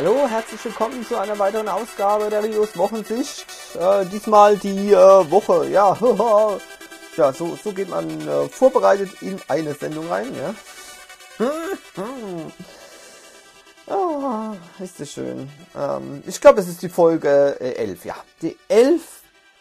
Hallo, herzlich willkommen zu einer weiteren Ausgabe der Rios Wochensicht. Diesmal die Woche, ja, ja, so geht man vorbereitet in eine Sendung rein, ja. Ist das schön. Ich glaube, es ist die Folge 11, ja. Die 11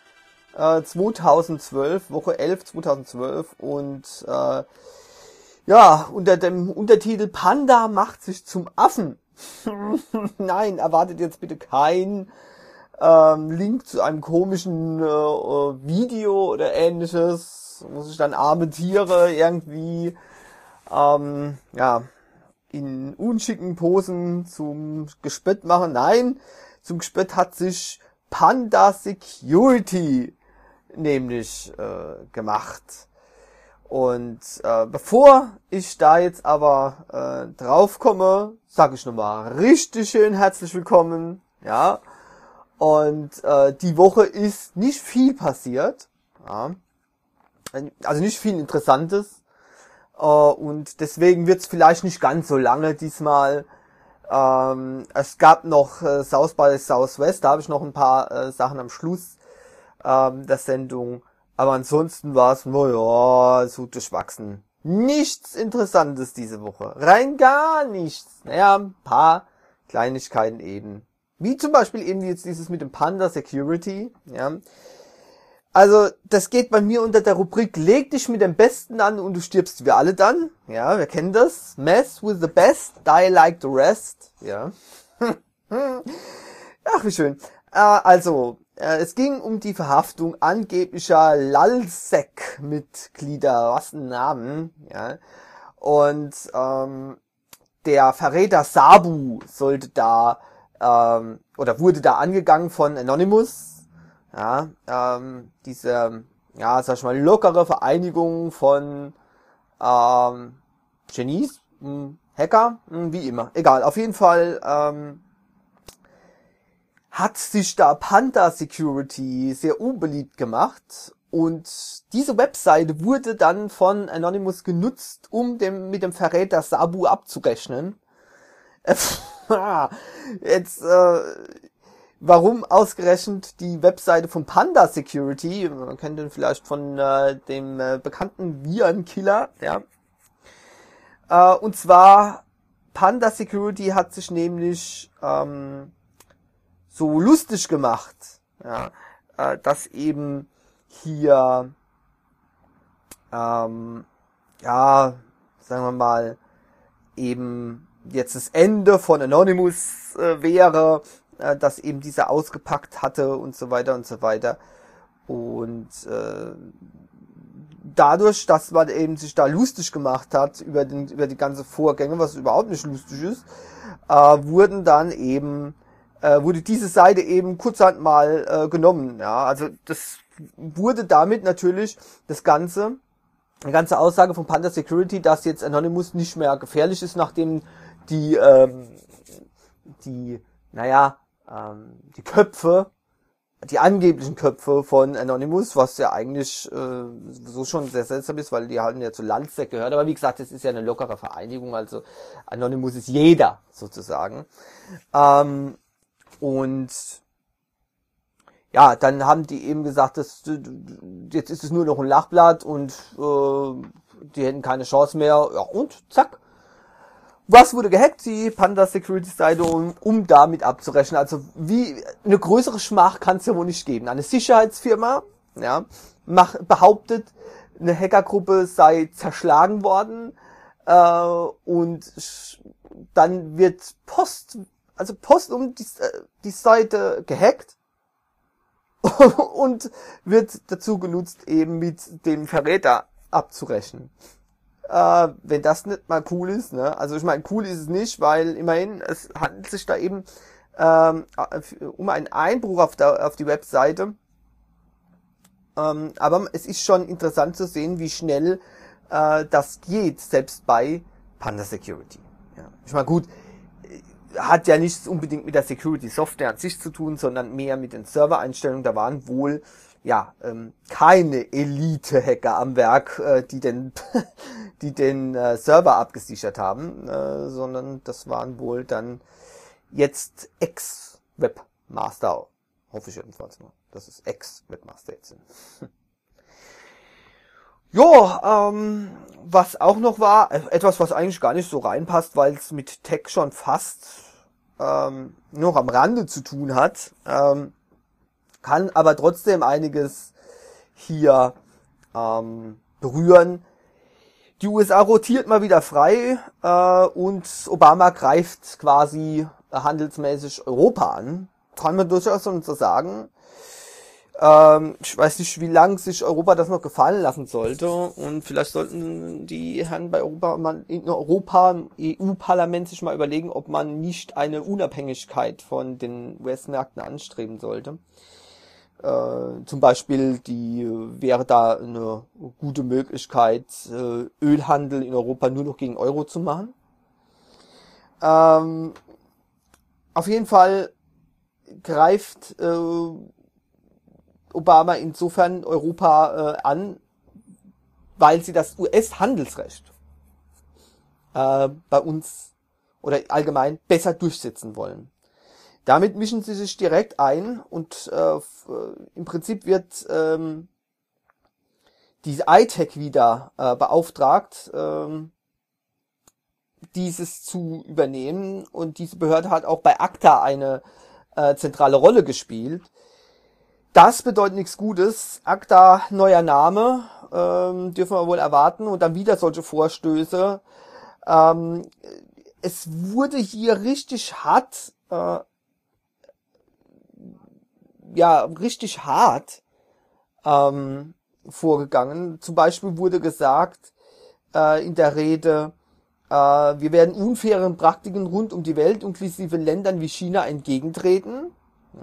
2012, Woche 11 2012 und ja, unter dem Untertitel Panda macht sich zum Affen. Nein, erwartet jetzt bitte kein Link zu einem komischen Video oder ähnliches. Muss ich dann arme Tiere irgendwie ja, in unschicken Posen zum Gespött machen. Nein, zum Gespött hat sich Panda Security nämlich gemacht. Und bevor ich da jetzt aber drauf komme, sage ich nochmal richtig schön herzlich willkommen. Ja. Und die Woche ist nicht viel passiert. Ja. Also nicht viel Interessantes. Und deswegen wird es vielleicht nicht ganz so lange diesmal. Es gab noch South by Southwest, da habe ich noch ein paar Sachen am Schluss der Sendung. Aber ansonsten war es, naja, so durchwachsen. Nichts Interessantes diese Woche. Rein gar nichts. Naja, ein paar Kleinigkeiten eben. Wie zum Beispiel eben jetzt dieses mit dem Panda Security. Ja. Also, das geht bei mir unter der Rubrik, leg dich mit dem Besten an und du stirbst wie alle dann. Ja, wir kennen das. Mess with the best, die like the rest. Ja. Ach, wie schön. Also, es ging um die Verhaftung angeblicher Lalsec-Mitglieder, was ein Namen, ja. Und der Verräter Sabu sollte da oder wurde da angegangen von Anonymous, ja, diese, ja, sag ich mal, lockere Vereinigung von Genies, Hacker, wie immer, egal, auf jeden Fall hat sich da Panda Security sehr unbeliebt gemacht und diese Webseite wurde dann von Anonymous genutzt, um mit dem Verräter Sabu abzurechnen. Jetzt, warum ausgerechnet die Webseite von Panda Security? Man kennt den vielleicht von dem bekannten Virenkiller, ja. Und zwar Panda Security hat sich nämlich so lustig gemacht, ja, dass eben hier, ja, sagen wir mal, eben jetzt das Ende von Anonymous wäre, dass eben dieser ausgepackt hatte und so weiter und so weiter. Und dadurch, dass man eben sich da lustig gemacht hat über die ganze Vorgänge, was überhaupt nicht lustig ist, wurde diese Seite eben kurzerhand mal genommen. Ja, also das wurde damit natürlich die ganze Aussage von Panda Security, dass jetzt Anonymous nicht mehr gefährlich ist, nachdem die Köpfe, die angeblichen Köpfe von Anonymous, was ja eigentlich so schon sehr seltsam ist, weil die halten ja zu Landsec gehört, aber wie gesagt, es ist ja eine lockere Vereinigung, also Anonymous ist jeder sozusagen. Und ja, dann haben die eben gesagt, jetzt ist es nur noch ein Lachblatt und die hätten keine Chance mehr. Ja, und zack. Was wurde gehackt? Die Panda Security Seite, um damit abzurechnen. Also wie eine größere Schmach kann es ja wohl nicht geben. Eine Sicherheitsfirma, ja, behauptet, eine Hackergruppe sei zerschlagen worden und dann wird Post um die Seite gehackt und wird dazu genutzt, eben mit dem Verräter abzurechnen. Wenn das nicht mal cool ist, ne? Also ich meine, cool ist es nicht, weil immerhin, es handelt sich da eben um einen Einbruch auf die Webseite. Aber es ist schon interessant zu sehen, wie schnell das geht, selbst bei Panda Security. Ja. Ich meine, gut, hat ja nichts unbedingt mit der Security-Software an sich zu tun, sondern mehr mit den Servereinstellungen. Da waren wohl ja keine Elite-Hacker am Werk, die den Server abgesichert haben, sondern das waren wohl dann jetzt Ex-Webmaster. Hoffe ich jedenfalls mal, dass es Ex-Webmaster jetzt sind. Ja, was auch noch war, etwas, was eigentlich gar nicht so reinpasst, weil es mit Tech schon fast noch am Rande zu tun hat, kann aber trotzdem einiges hier berühren. Die USA rotiert mal wieder frei und Obama greift quasi handelsmäßig Europa an. Kann man durchaus so sagen. Ich weiß nicht, wie lange sich Europa das noch gefallen lassen sollte. Und vielleicht sollten die Herren bei Europa im EU-Parlament sich mal überlegen, ob man nicht eine Unabhängigkeit von den US-Märkten anstreben sollte. Zum Beispiel wäre da eine gute Möglichkeit, Ölhandel in Europa nur noch gegen Euro zu machen. Auf jeden Fall greift Obama insofern Europa an, weil sie das US-Handelsrecht bei uns oder allgemein besser durchsetzen wollen. Damit mischen sie sich direkt ein und im Prinzip wird diese ITEC wieder beauftragt, dieses zu übernehmen, und diese Behörde hat auch bei ACTA eine zentrale Rolle gespielt. Das bedeutet nichts Gutes. ACTA, neuer Name, dürfen wir wohl erwarten, und dann wieder solche Vorstöße. Es wurde hier richtig hart vorgegangen. Zum Beispiel wurde gesagt in der Rede, wir werden unfairen Praktiken rund um die Welt, inklusive Ländern wie China, entgegentreten.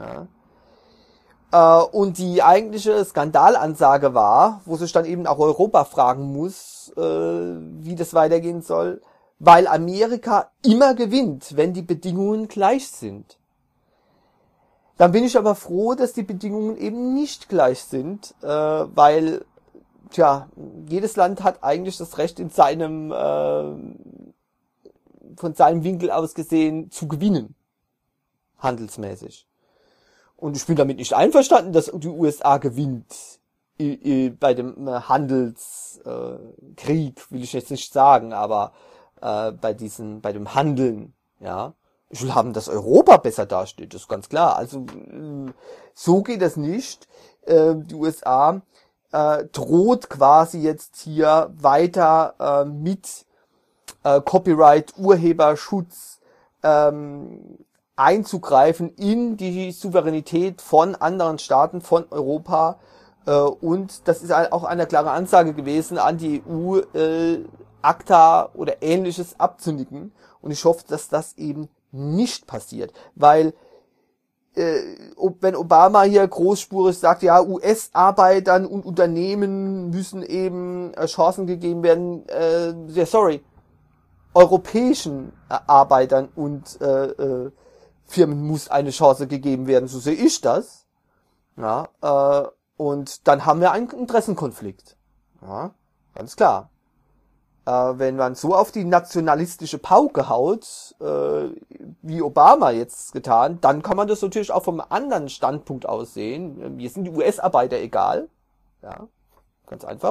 Ja. Und die eigentliche Skandalansage war, wo sich dann eben auch Europa fragen muss, wie das weitergehen soll, weil Amerika immer gewinnt, wenn die Bedingungen gleich sind. Dann bin ich aber froh, dass die Bedingungen eben nicht gleich sind, weil, jedes Land hat eigentlich das Recht, in von seinem Winkel aus gesehen zu gewinnen, handelsmäßig. Und ich bin damit nicht einverstanden, dass die USA gewinnt bei dem Handelskrieg, will ich jetzt nicht sagen, aber bei dem Handeln, ja. Ich will haben, dass Europa besser dasteht, das ist ganz klar. Also so geht das nicht. Die USA droht quasi jetzt hier weiter mit Copyright, Urheberschutz einzugreifen in die Souveränität von anderen Staaten, von Europa. Und das ist auch eine klare Ansage gewesen an die EU, ACTA oder Ähnliches abzunicken. Und ich hoffe, dass das eben nicht passiert, weil wenn Obama hier großspurig sagt, ja, US-Arbeitern und Unternehmen müssen eben Chancen gegeben werden, europäischen Arbeitern und Firmen muss eine Chance gegeben werden, so sehe ich das. Ja, und dann haben wir einen Interessenkonflikt. Ja, ganz klar. Wenn man so auf die nationalistische Pauke haut, wie Obama jetzt getan, dann kann man das natürlich auch vom anderen Standpunkt aus sehen. Mir sind die US-Arbeiter egal. Ja, ganz einfach.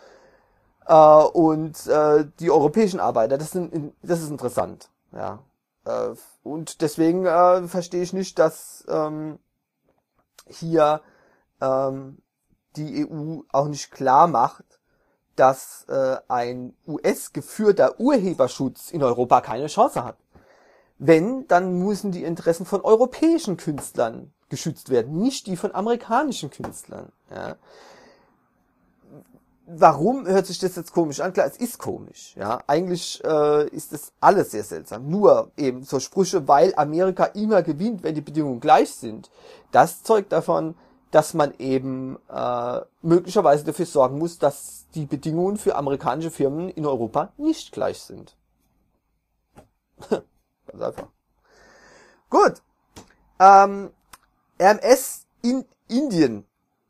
Und die europäischen Arbeiter, das ist interessant. Ja. Und deswegen verstehe ich nicht, dass hier die EU auch nicht klar macht, dass ein US-geführter Urheberschutz in Europa keine Chance hat. Wenn, dann müssen die Interessen von europäischen Künstlern geschützt werden, nicht die von amerikanischen Künstlern. Ja. Warum hört sich das jetzt komisch an? Klar, es ist komisch. Ja, eigentlich ist das alles sehr seltsam. Nur eben so Sprüche, weil Amerika immer gewinnt, wenn die Bedingungen gleich sind. Das zeugt davon, dass man eben möglicherweise dafür sorgen muss, dass die Bedingungen für amerikanische Firmen in Europa nicht gleich sind. Ganz einfach. Gut. RMS in Indien.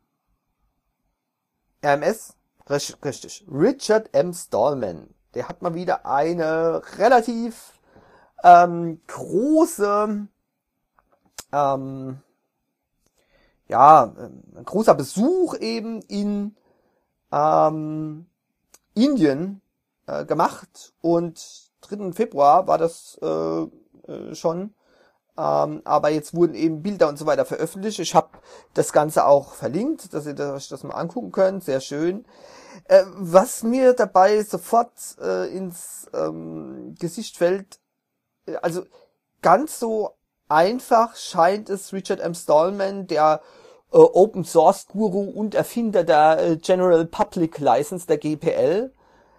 RMS, richtig. Richard M. Stallman. Der hat mal wieder eine relativ große ja, ein großer Besuch eben in Indien gemacht, und 3. Februar war das schon. Aber jetzt wurden eben Bilder und so weiter veröffentlicht. Ich habe das Ganze auch verlinkt, dass ihr euch das mal angucken könnt. Sehr schön. Was mir dabei sofort ins Gesicht fällt, also ganz so einfach scheint es Richard M. Stallman, der Open Source Guru und Erfinder der General Public License, der GPL,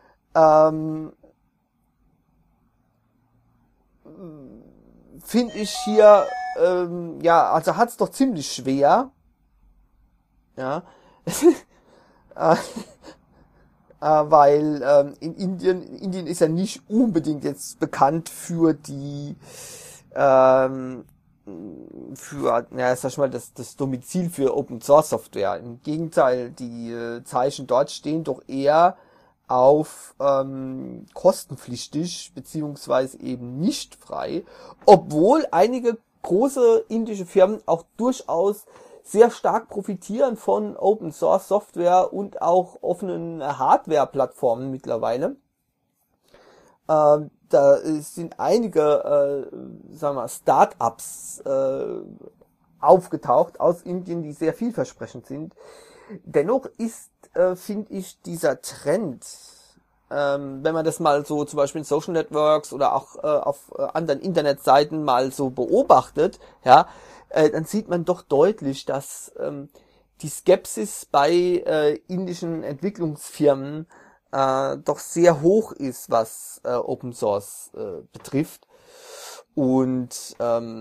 finde ich hier, ja, also hat's doch ziemlich schwer, ja, weil in Indien ist ja nicht unbedingt jetzt bekannt für die, ja, sag ich mal, das Domizil für Open Source Software. Im Gegenteil, die Zeichen dort stehen doch eher auf kostenpflichtig beziehungsweise eben nicht frei, obwohl einige große indische Firmen auch durchaus sehr stark profitieren von Open Source Software und auch offenen Hardware-Plattformen mittlerweile. Da sind einige, sagen wir, Start-ups aufgetaucht aus Indien, die sehr vielversprechend sind. Dennoch ist, finde ich, dieser Trend, wenn man das mal so zum Beispiel in Social Networks oder auch auf anderen Internetseiten mal so beobachtet, ja, dann sieht man doch deutlich, dass die Skepsis bei indischen Entwicklungsfirmen doch sehr hoch ist, was Open Source betrifft. Und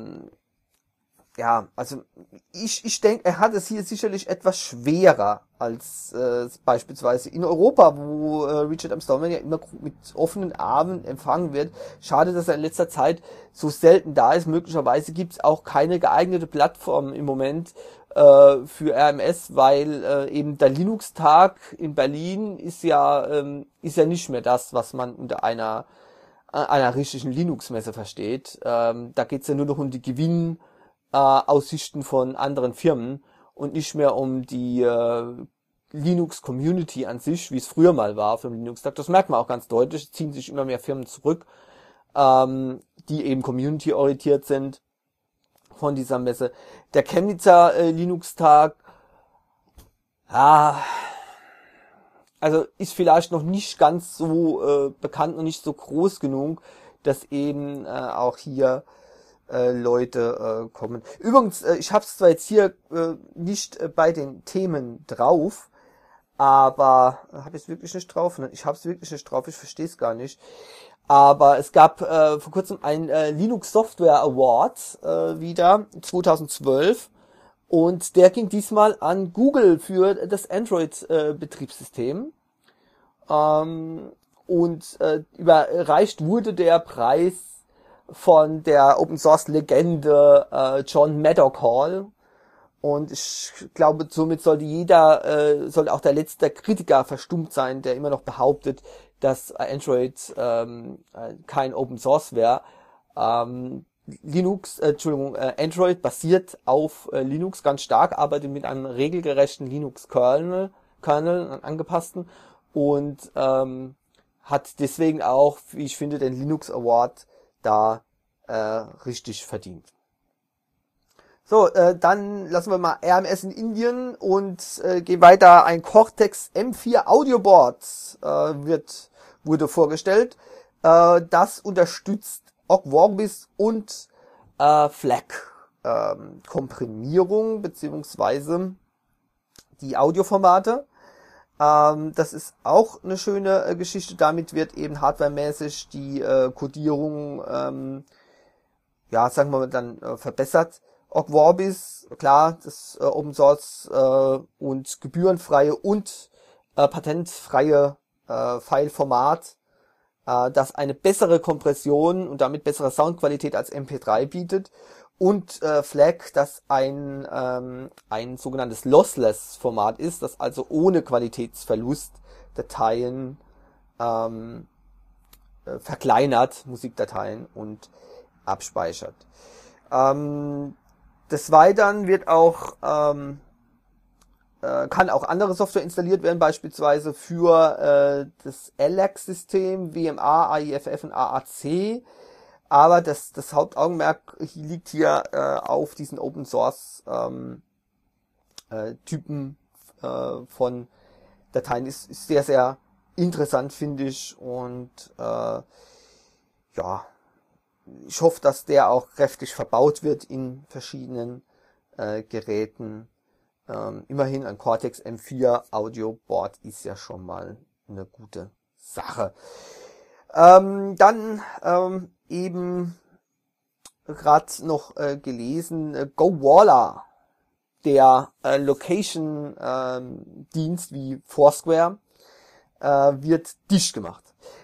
ja, also ich denke, er hat es hier sicherlich etwas schwerer als beispielsweise in Europa, wo Richard M. Stallman ja immer mit offenen Armen empfangen wird. Schade, dass er in letzter Zeit so selten da ist. Möglicherweise gibt es auch keine geeignete Plattform im Moment für RMS, weil eben der Linux-Tag in Berlin ist ja nicht mehr das, was man unter einer richtigen Linux-Messe versteht. Da geht's ja nur noch um die Aussichten von anderen Firmen und nicht mehr um die Linux-Community an sich, wie es früher mal war für den Linux-Tag. Das merkt man auch ganz deutlich. Es ziehen sich immer mehr Firmen zurück, die eben community-orientiert sind von dieser Messe. Der Chemnitzer Linux-Tag, ja, also ist vielleicht noch nicht ganz so bekannt und nicht so groß genug, dass eben auch hier Leute kommen. Übrigens, ich habe es zwar jetzt hier nicht bei den Themen drauf, aber habe ich es wirklich nicht drauf? Nein, ich habe es wirklich nicht drauf, ich verstehe es gar nicht. Aber es gab vor kurzem einen Linux Software Award wieder, 2012. Und der ging diesmal an Google für das Android-Betriebssystem. Überreicht wurde der Preis von der Open Source Legende John Maddock-Hall. Und ich glaube, somit sollte auch der letzte Kritiker verstummt sein, der immer noch behauptet, dass Android kein Open Source wäre. Android basiert auf Linux ganz stark, arbeitet mit einem regelgerechten Linux-Kernel, einen angepassten, und hat deswegen auch, wie ich finde, den Linux Award da richtig verdient. So, dann lassen wir mal RMS in Indien und gehen weiter. Ein Cortex M4 Audioboard wurde vorgestellt. Das unterstützt Ogg Vorbis und FLAC Komprimierung beziehungsweise die Audioformate. Das ist auch eine schöne Geschichte. Damit wird eben hardwaremäßig die Codierung ja, sagen wir mal, dann verbessert. Ogg Vorbis, klar, das Open Source und gebührenfreie und patentfreie Fileformat, das eine bessere Kompression und damit bessere Soundqualität als MP3 bietet, und FLAC, das ein sogenanntes Lossless Format ist, das also ohne Qualitätsverlust Dateien verkleinert, Musikdateien, und abspeichert. Des Weiteren wird auch kann auch andere Software installiert werden, beispielsweise für das LX-System, WMA, AIFF und AAC. Aber das Hauptaugenmerk liegt hier auf diesen Open Source Typen von Dateien. Ist sehr, sehr interessant, finde ich. Und ja, ich hoffe, dass der auch kräftig verbaut wird in verschiedenen Geräten. Immerhin ein Cortex M4 Audio Board ist ja schon mal eine gute Sache. Dann eben gerade noch gelesen, GoWalla, der Location Dienst wie Foursquare, wird dicht gemacht.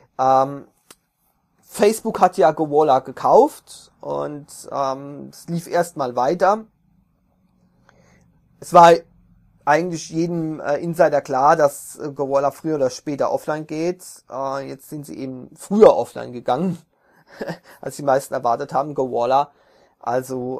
Facebook hat ja GoWalla gekauft und es lief erstmal weiter. Es war eigentlich jedem Insider klar, dass GoWalla früher oder später offline geht. Jetzt sind sie eben früher offline gegangen, als die meisten erwartet haben. GoWalla also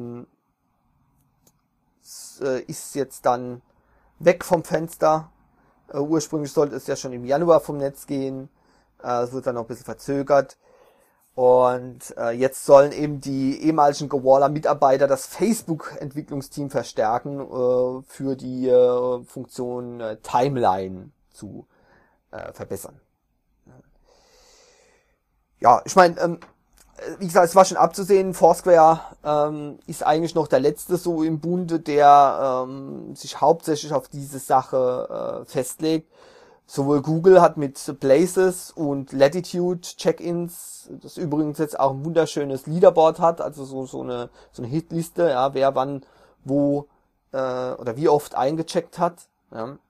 ist jetzt dann weg vom Fenster. Ursprünglich sollte es ja schon im Januar vom Netz gehen. Es wird dann noch ein bisschen verzögert. Und jetzt sollen eben die ehemaligen GoWalla-Mitarbeiter das Facebook-Entwicklungsteam verstärken, für die Funktion Timeline zu verbessern. Ja, ich meine, wie gesagt, es war schon abzusehen, Foursquare ist eigentlich noch der letzte so im Bunde, der sich hauptsächlich auf diese Sache festlegt. Sowohl Google hat mit Places und Latitude Check-ins, das übrigens jetzt auch ein wunderschönes Leaderboard hat, also so eine Hitliste, ja, wer wann wo oder wie oft eingecheckt hat. Ja.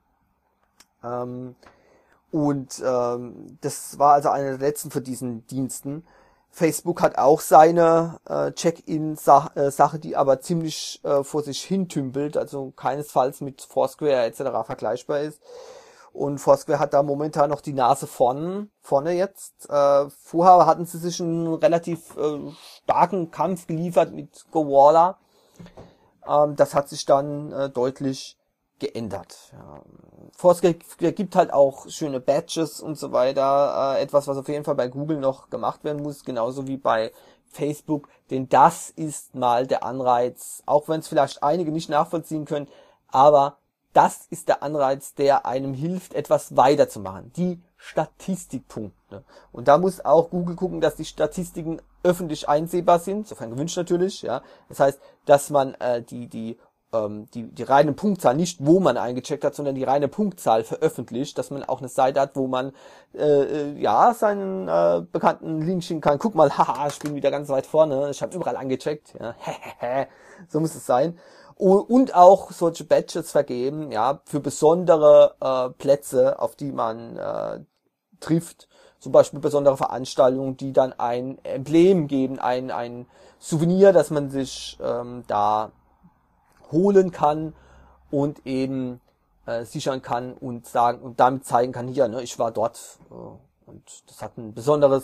Das war also eine der letzten für diesen Diensten. Facebook hat auch seine Check-in-Sache, die aber ziemlich vor sich hintümpelt, also keinesfalls mit Foursquare etc. vergleichbar ist. Und Foursquare hat da momentan noch die Nase vorne jetzt. Vorher hatten sie sich einen relativ starken Kampf geliefert mit GoWalla. Das hat sich dann deutlich geändert. Ja. Foursquare gibt halt auch schöne Badges und so weiter. Etwas, was auf jeden Fall bei Google noch gemacht werden muss, genauso wie bei Facebook. Denn das ist mal der Anreiz, auch wenn es vielleicht einige nicht nachvollziehen können, aber das ist der Anreiz, der einem hilft, etwas weiterzumachen. Die Statistikpunkte. Und da muss auch Google gucken, dass die Statistiken öffentlich einsehbar sind, sofern gewünscht natürlich. Ja, das heißt, dass man die reine Punktzahl, nicht wo man eingecheckt hat, sondern die reine Punktzahl veröffentlicht, dass man auch eine Seite hat, wo man seinen bekannten Link schicken kann. Guck mal, haha, ich bin wieder ganz weit vorne, ich habe überall eingecheckt. Ja, so muss es sein. Und auch solche Badges vergeben, ja, für besondere Plätze, auf die man trifft, zum Beispiel besondere Veranstaltungen, die dann ein Emblem geben, ein Souvenir, das man sich da holen kann und eben sichern kann und sagen und damit zeigen kann, hier, ne, ich war dort und das hat ein besondere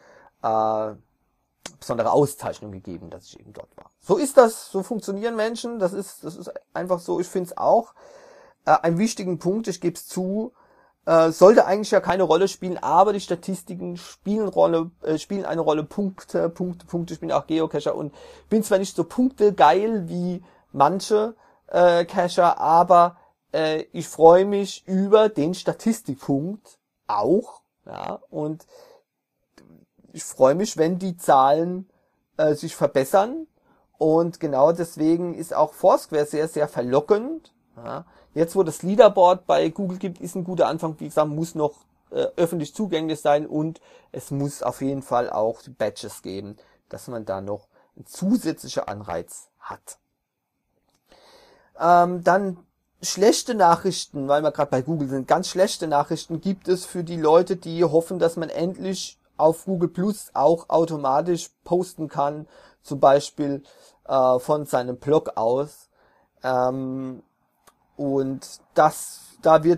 Auszeichnung gegeben, dass ich eben dort war. So ist das, so funktionieren Menschen, das ist einfach so, ich finde es auch einen wichtigen Punkt, ich gebe es zu, sollte eigentlich ja keine Rolle spielen, aber die Statistiken spielen eine Rolle, Punkte spielen auch Geocacher und bin zwar nicht so punktegeil wie manche Cacher, aber ich freue mich über den Statistikpunkt auch, ja, und ich freue mich, wenn die Zahlen sich verbessern und genau deswegen ist auch Foursquare sehr, sehr verlockend. Ja. Jetzt, wo das Leaderboard bei Google gibt, ist ein guter Anfang. Wie gesagt, muss noch öffentlich zugänglich sein und es muss auf jeden Fall auch die Badges geben, dass man da noch einen zusätzlichen Anreiz hat. Dann schlechte Nachrichten, weil wir gerade bei Google sind, ganz schlechte Nachrichten gibt es für die Leute, die hoffen, dass man endlich auf Google Plus auch automatisch posten kann, zum Beispiel von seinem Blog aus. Und da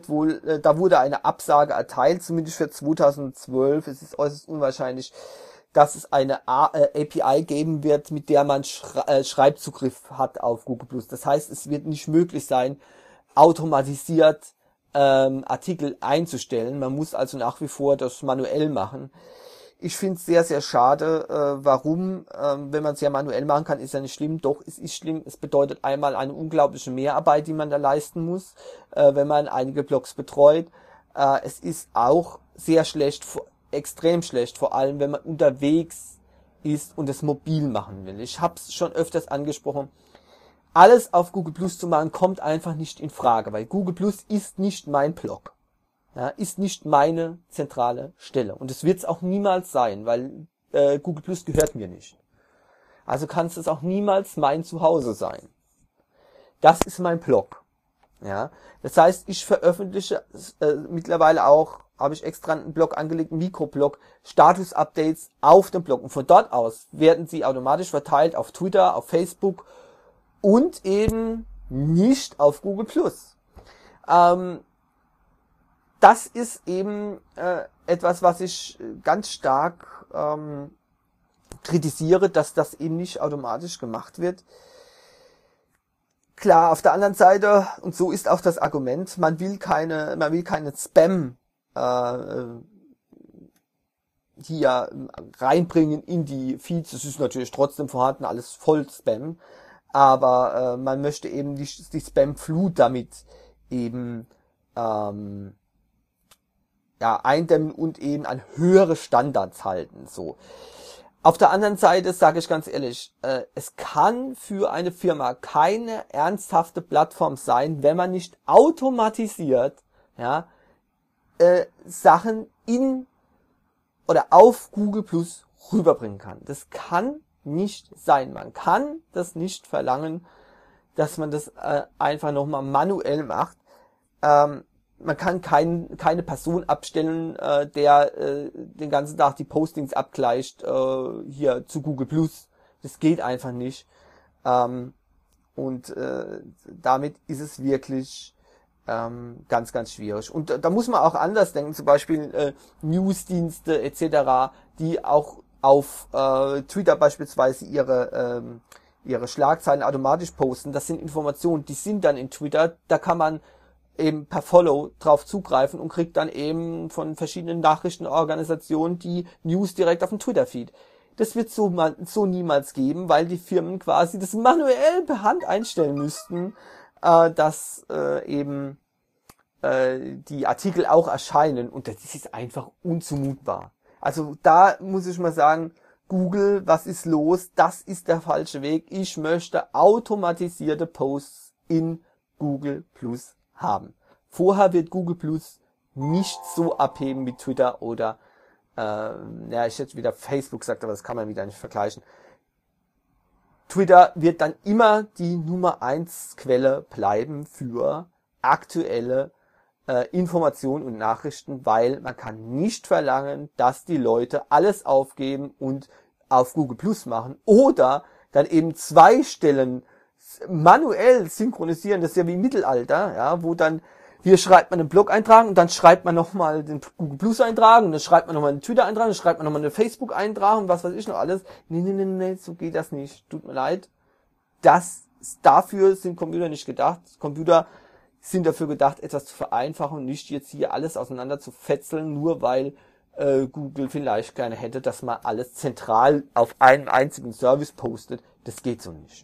wurde eine Absage erteilt, zumindest für 2012. Es ist äußerst unwahrscheinlich, dass es eine API geben wird, mit der man Schreibzugriff hat auf Google+. Das heißt, es wird nicht möglich sein, automatisiert Artikel einzustellen. Man muss also nach wie vor das manuell machen. Ich finde es sehr, sehr schade. Warum? Wenn man es ja manuell machen kann, ist ja nicht schlimm. Doch, es ist schlimm. Es bedeutet einmal eine unglaubliche Mehrarbeit, die man da leisten muss, wenn man einige Blogs betreut. Es ist auch sehr schlecht, extrem schlecht, vor allem wenn man unterwegs ist und es mobil machen will. Ich habe es schon öfters angesprochen. Alles auf Google Plus zu machen, kommt einfach nicht in Frage, weil Google Plus ist nicht mein Blog. Ja, ist nicht meine zentrale Stelle. Und es wird es auch niemals sein, weil Google Plus gehört mir nicht. Also kann es auch niemals mein Zuhause sein. Das ist mein Blog. Ja, das heißt, ich veröffentliche mittlerweile auch, habe ich extra einen Blog angelegt, einen Mikroblog, Status-Updates auf dem Blog. Und von dort aus werden sie automatisch verteilt auf Twitter, auf Facebook und eben nicht auf Google+. Das ist eben etwas, was ich ganz stark kritisiere, dass das eben nicht automatisch gemacht wird. Klar, auf der anderen Seite, und so ist auch das Argument, man will keine Spam hier reinbringen in die Feeds. Es ist natürlich trotzdem vorhanden, alles voll Spam, aber man möchte eben die Spam-Flut damit eben eindämmen und eben an höhere Standards halten. So. Auf der anderen Seite sage ich ganz ehrlich, es kann für eine Firma keine ernsthafte Plattform sein, wenn man nicht automatisiert Sachen in oder auf Google Plus rüberbringen kann. Das kann nicht sein. Man kann das nicht verlangen, dass man das einfach nochmal manuell macht. Man kann keine Person abstellen, der den ganzen Tag die Postings abgleicht hier zu Google Plus. Das geht einfach nicht. Und damit ist es wirklich ganz, ganz schwierig. Und da muss man auch anders denken, zum Beispiel Newsdienste etc., die auch auf Twitter beispielsweise ihre Schlagzeilen automatisch posten. Das sind Informationen, die sind dann in Twitter, da kann man eben per Follow drauf zugreifen und kriegt dann eben von verschiedenen Nachrichtenorganisationen die News direkt auf dem Twitter-Feed. Das wird so niemals geben, weil die Firmen quasi das manuell per Hand einstellen müssten, dass eben die Artikel auch erscheinen. Und das ist einfach unzumutbar. Also da muss ich mal sagen, Google, was ist los? Das ist der falsche Weg. Ich möchte automatisierte Posts in Google Plus haben. Vorher wird Google Plus nicht so abheben wie Twitter oder ich hätte wieder Facebook gesagt, aber das kann man wieder nicht vergleichen. Twitter wird dann immer die Nummer 1 Quelle bleiben für aktuelle Informationen und Nachrichten, weil man kann nicht verlangen, dass die Leute alles aufgeben und auf Google Plus machen oder dann eben 2 Stellen manuell synchronisieren. Das ist ja wie im Mittelalter, ja, wo dann hier schreibt man einen Blog-Eintrag und dann schreibt man nochmal den Google Plus-Eintrag und dann schreibt man nochmal einen Twitter-Eintrag, dann schreibt man nochmal einen Facebook-Eintrag und was weiß ich noch alles. Nee, so geht das nicht. Tut mir leid. Dafür sind Computer nicht gedacht. Computer sind dafür gedacht, etwas zu vereinfachen und nicht jetzt hier alles auseinander zu fetzeln, nur weil Google vielleicht gerne hätte, dass man alles zentral auf einen einzigen Service postet. Das geht so nicht.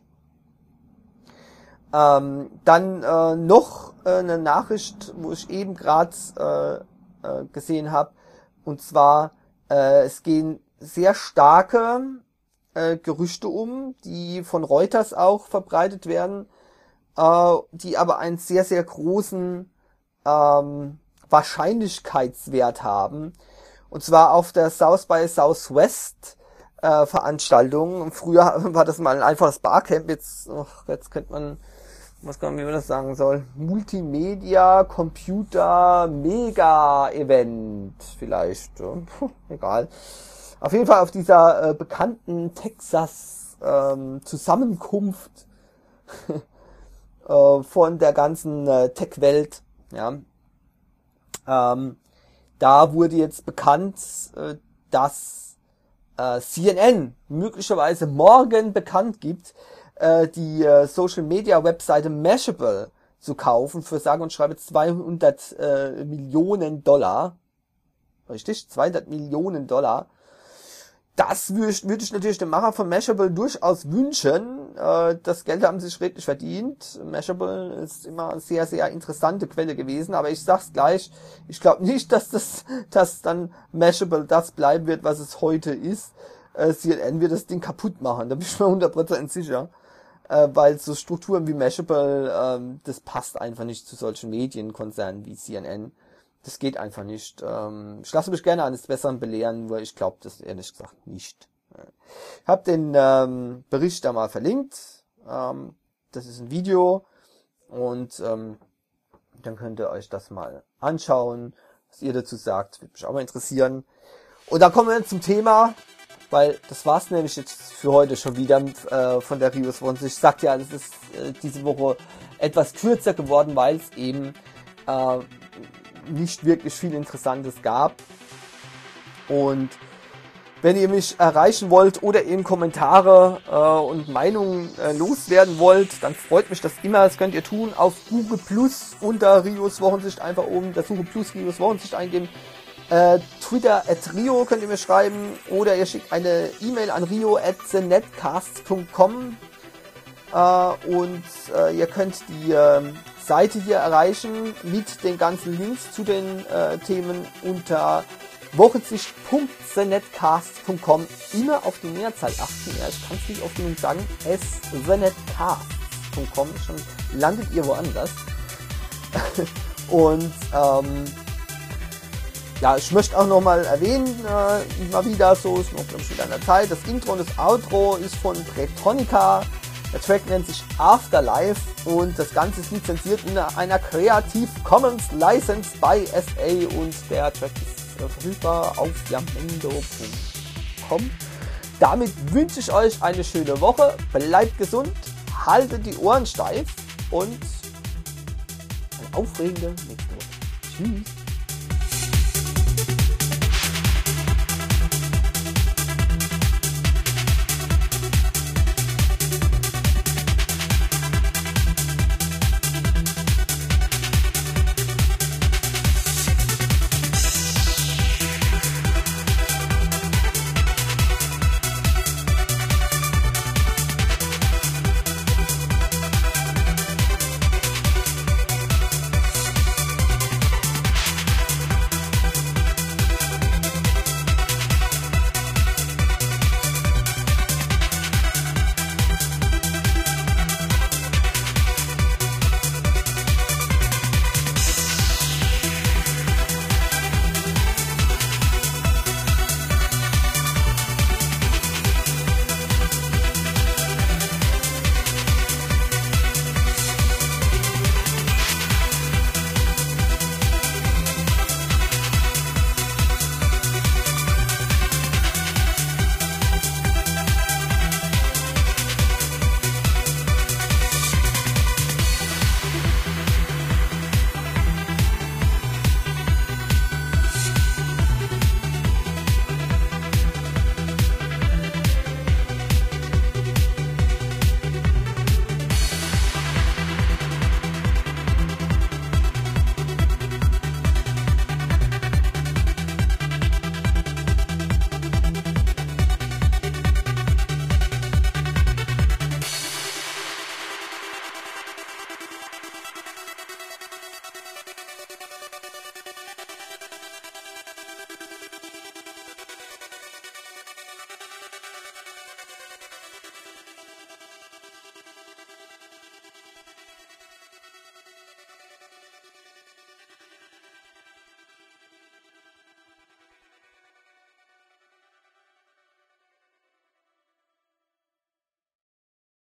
Dann noch eine Nachricht, wo ich eben gerade gesehen habe, und zwar es gehen sehr starke Gerüchte um, die von Reuters auch verbreitet werden, die aber einen sehr, sehr großen Wahrscheinlichkeitswert haben. Und zwar auf der South by Southwest Veranstaltung. Früher war das mal ein einfaches Barcamp, jetzt kennt man, wie man das sagen soll, Multimedia Computer Mega Event vielleicht, egal. Auf jeden Fall auf dieser bekannten Texas Zusammenkunft von der ganzen Tech-Welt, ja. Da wurde jetzt bekannt, dass CNN möglicherweise morgen bekannt gibt, die Social Media Webseite Mashable zu kaufen für sage und schreibe 200 Millionen $. Richtig? 200 Millionen $. Das würde ich natürlich dem Macher von Mashable durchaus wünschen. Das Geld haben sie sich redlich verdient. Mashable ist immer eine sehr, sehr interessante Quelle gewesen. Aber ich sag's gleich, ich glaube nicht, dass dann Mashable das bleiben wird, was es heute ist. CNN wird das Ding kaputt machen. Da bin ich mir 100% sicher. Weil so Strukturen wie Mashable, das passt einfach nicht zu solchen Medienkonzernen wie CNN. Das geht einfach nicht. Ich lasse mich gerne eines Besseren belehren, nur ich glaube das ehrlich gesagt nicht. Ich habe den Bericht da mal verlinkt. Das ist ein Video und dann könnt ihr euch das mal anschauen, was ihr dazu sagt. Würde mich auch mal interessieren. Und dann kommen wir zum Thema, weil das war's nämlich jetzt für heute schon wieder von der Rios Woche. Ich sagte ja, das ist diese Woche etwas kürzer geworden, weil es eben nicht wirklich viel Interessantes gab. Und wenn ihr mich erreichen wollt oder eben Kommentare und Meinungen loswerden wollt, dann freut mich das immer. Das könnt ihr tun auf Google Plus unter Rios Wochensicht, einfach oben der Suche Plus Rios Wochensicht eingeben. Twitter @Rio könnt ihr mir schreiben oder ihr schickt eine E-Mail an rio@thenetcast.com und ihr könnt die Seite hier erreichen mit den ganzen Links zu den Themen unter wochensicht.thenetcast.com. Immer auf die Mehrzahl achten. Ja, ich kann es nicht oft genug sagen. thenetcast.com. Schon landet ihr woanders. Und ja, ich möchte auch nochmal erwähnen, mal wieder so, ist noch wieder an der Zeit, das Intro und das Outro ist von Bretonica. Der Track nennt sich Afterlife und das Ganze ist lizenziert unter einer Creative Commons License by SA und der Track ist verfügbar auf yamendo.com. Damit wünsche ich euch eine schöne Woche, bleibt gesund, haltet die Ohren steif und eine aufregende nächste Woche. Tschüss.